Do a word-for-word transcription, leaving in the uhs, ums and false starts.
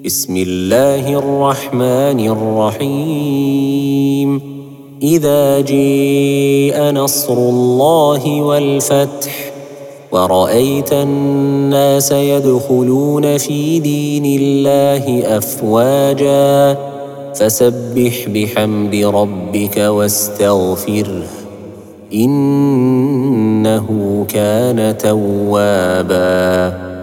بسم الله الرحمن الرحيم إذا جاء نصر الله والفتح ورأيت الناس يدخلون في دين الله أفواجا فسبح بحمد ربك واستغفره إنه كان توابا.